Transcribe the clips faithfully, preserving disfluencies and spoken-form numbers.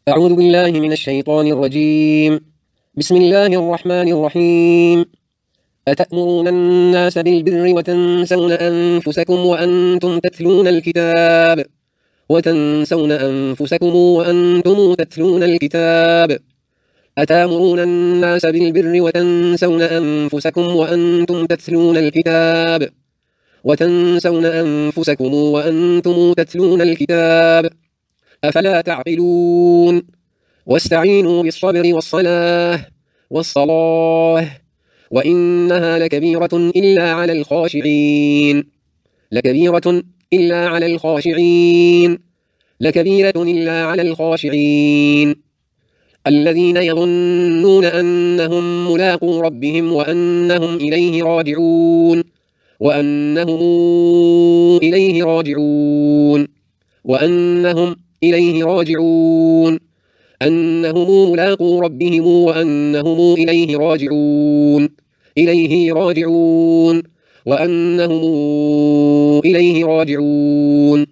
أعوذ بالله من الشيطان الرجيم. بسم الله الرحمن الرحيم. أتأمرون الناس بالبر وتنسون أنفسكم وأنتم تتلون الكتاب وتنسون أنفسكم وأنتم تتلون الكتاب أتأمرون الناس بالبر وتنسون أنفسكم وأنتم تتلون الكتاب وتنسون أنفسكم وأنتم تتلون الكتاب أفلا تعقلون واستعينوا بالصبر والصلاة والصلاة وإنها لكبيرة إلا على الخاشعين لكبيرة إلا على الخاشعين لكبيرة إلا على الخاشعين الذين يظنون أنهم ملاقو ربهم وأنهم إليه راجعون وأنهم إليه راجعون وأنهم إليه راجعون أنهم ملاقو ربهم وأنهم إليه راجعون إليه راجعون وأنهم إليه راجعون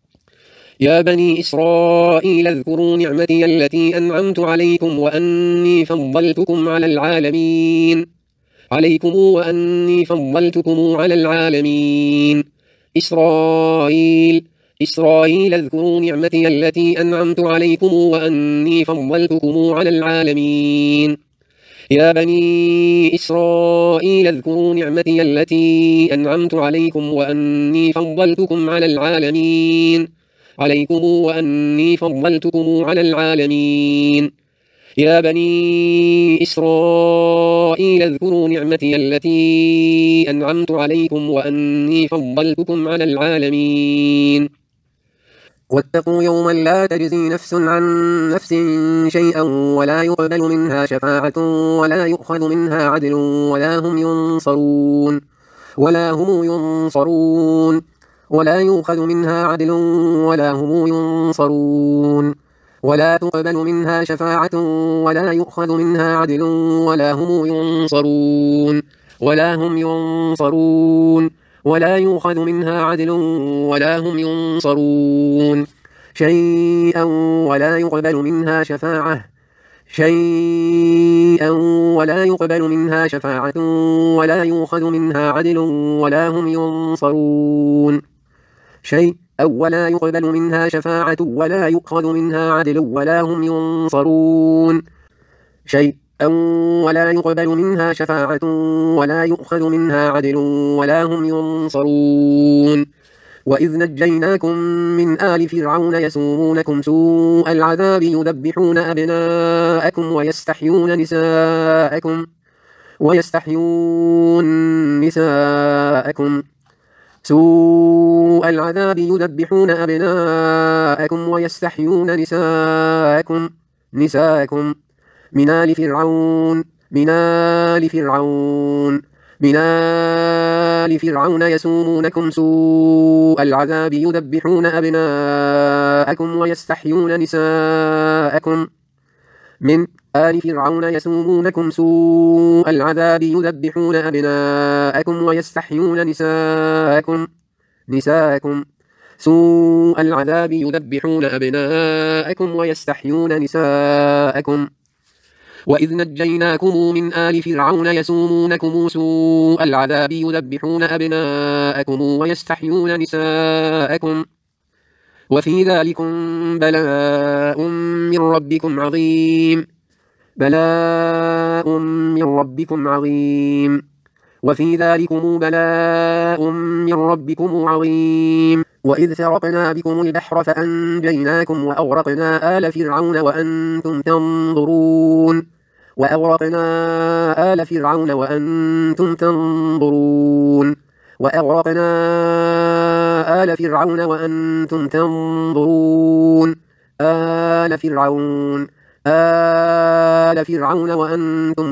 يا بني إسرائيل اذكروا نعمتي التي أنعمت عليكم وأني فضلتكم على العالمين عليكم وأني فضلتكم على العالمين إسرائيل إسرائيل اذكروا نعمتي التي أنعمت عليكم وأني فضلتكم على العالمين يا بني إسرائيل اذكروا نعمتي التي أنعمت عليكم وأني فضلتكم على العالمين عليكم وأني فضلتكم على العالمين يا بني إسرائيل اذكروا نعمتي التي أنعمت عليكم وأني فضلتكم على العالمين واتقوا يوما لا تجزي نفس عن نفس شيئا ولا يقبل منها شفاعة ولا يؤخذ منها عدل ولا هم ينصرون ولا هم ينصرون ولا يؤخذ منها عدل ولا هم ينصرون ولا تقبل منها شفاعة ولا يؤخذ منها عدل ولا هم ينصرون ولا هم ينصرون ولا يؤخذ منها عدل ولا هم ينصرون شيئا ولا يقبل منها شفاعة شيئا ولا يقبل منها شفاعة ولا يؤخذ منها عدل ولا هم ينصرون شيئا ولا يقبل منها شفاعة ولا يؤخذ منها عدل ولا هم ينصرون شيئا ولا يقبل منها شفاعة ولا يؤخذ منها عدل ولا هم ينصرون وإذ نجيناكم من آل فرعون يسومونكم سوء العذاب يذبحون أبناءكم ويستحيون نساءكم ويستحيون نساءكم سوء العذاب يذبحون أبناءكم ويستحيون نساءكم نساءكم من آل فرعون من آل فرعون من آل فرعون يسومونكم سوء العذاب يذبحون أبناءكم ويستحيون نساءكم من آل فرعون يسومونكم سوء العذاب يذبحون أبناءكم ويستحيون نساءكم نساءكم سوء العذاب يذبحون أبناءكم ويستحيون نساءكم وإذ نجيناكم من آل فرعون يسومونكم سوء العذاب يذبحون أبناءكم ويستحيون نساءكم وفي ذلكم بلاء من ربكم عظيم بلاء من ربكم عظيم وفي ذلكم بلاء من ربكم عظيم وإذ فرقنا بكم البحر فأنجيناكم وأغرقنا آل فرعون وأنتم تنظرون وأغرقنا آل فرعون وأنتم تنظرون وأغرقنا آل فرعون وأنتم تنظرون آل فرعون آل فرعون وأنتم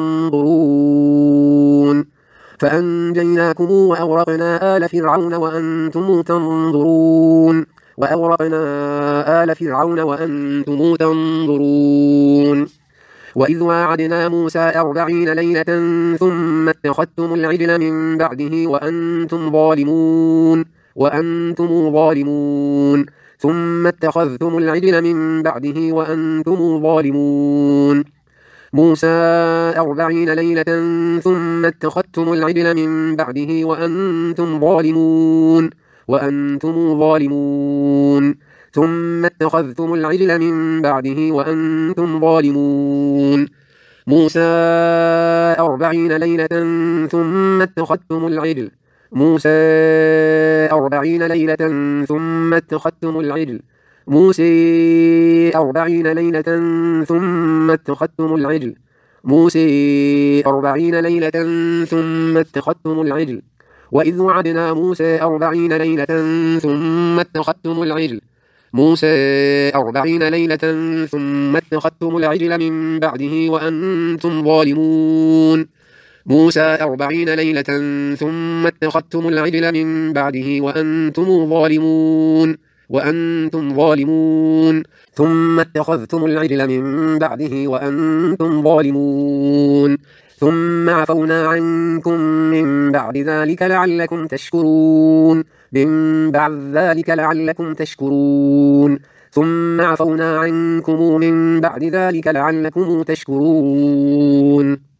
تنظرون فأنجيناكم وأغرقنا آل فرعون وأنتم تنظرون وأغرقنا آل فرعون وأنتم تنظرون وإذ واعدنا موسى أربعين ليلة ثم اتخذتم العجل من بعده وأنتم ظالمون وأنتم ظالمون ثم اتخذتم العجل من بعده وأنتم ظالمون موسى أربعين ليلة ثم اتخذتم العجل من بعده وأنتم ظالمون وأنتم ظالمون ثم اتخذتم العجل من بعده وأنتم ظالمون موسى أربعين ليلة ثم اتخذتم العجل موسى أربعين ليلة ثم اتخذتم العجل موسى أربعين ليلة ثم اتخذتم العجل موسى أربعين ليلة ثم اتخذتم العجل وإذ وعدنا موسى أربعين ليلة ثم اتخذتم العجل موسى أربعين ليلة ثم اتخذتم العجل من بعده وأنتم ظالمون موسى أربعين ليلة ثم اتخذتم العجل من بعده وأنتم ظالمون وأنتم ظالمون ثم اتخذتم العجل من بعده وأنتم ظالمون ثم عفونا عنكم من بعد ذلك لعلكم تشكرون من بعد ذلك لعلكم تشكرون ثم عفونا عنكم من بعد ذلك لعلكم تشكرون